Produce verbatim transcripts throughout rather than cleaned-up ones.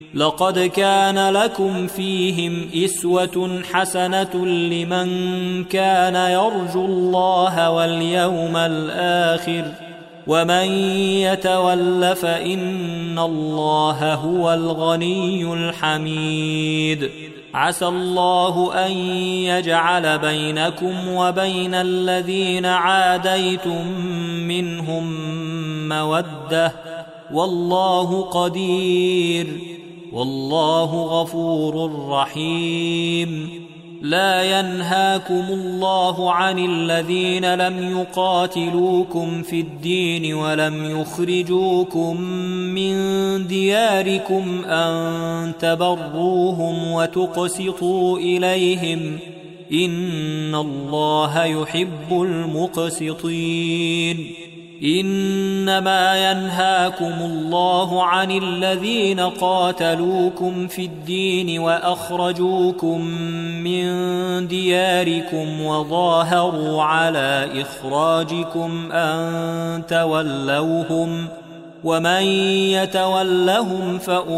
لقد كان لكم فيهم أسوة حسنة لمن كان يرجو الله واليوم الآخر ومن يتول فإن الله هو الغني الحميد. عسى الله أن يجعل بينكم وبين الذين عاديتم منهم مودة والله قدير والله غفور رحيم. لا ينهاكم الله عن الذين لم يقاتلوكم في الدين ولم يخرجوكم من دياركم أن تبروهم وتقسطوا إليهم إن الله يحب المقسطين. إنما ينهاكم الله عن الذين قاتلوكم في الدين وأخرجوكم من دياركم وظاهروا على إخراجكم أن تولوهم ومن يتولهم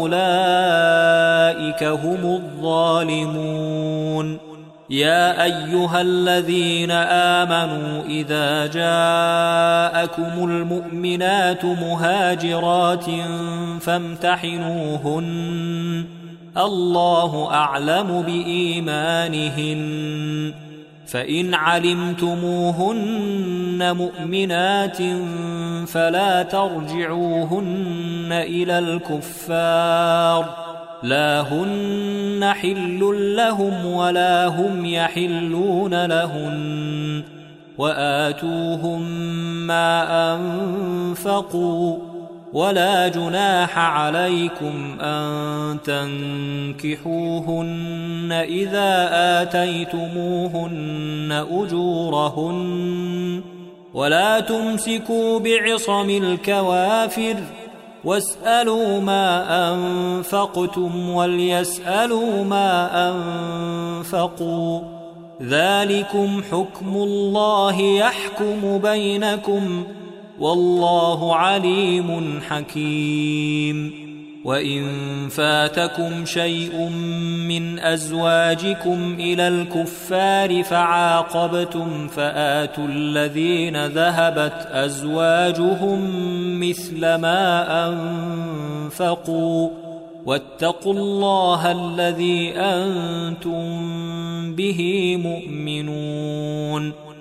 فأولئك هم الظالمون. يا أيها الذين آمنوا إذا جاءكم المؤمنات مهاجرات فامتحنوهن الله أعلم بإيمانهن فإن علمتموهن مؤمنات فلا ترجعوهن إلى الكفار لا هن حل لهم ولا هم يحلون لهن وآتوهم ما أنفقوا ولا جناح عليكم أن تنكحوهن إذا آتيتموهن أجورهن ولا تمسكوا بعصم الكوافر واسألوا ما أنفقتم وليسألوا ما أنفقوا ذلكم حكم الله يحكم بينكم والله عليم حكيم. وإن فاتكم شيء من أزواجكم إلى الكفار فعاقبتم فآتوا الذين ذهبت أزواجهم مثل ما أنفقوا واتقوا الله الذي أنتم به مؤمنون.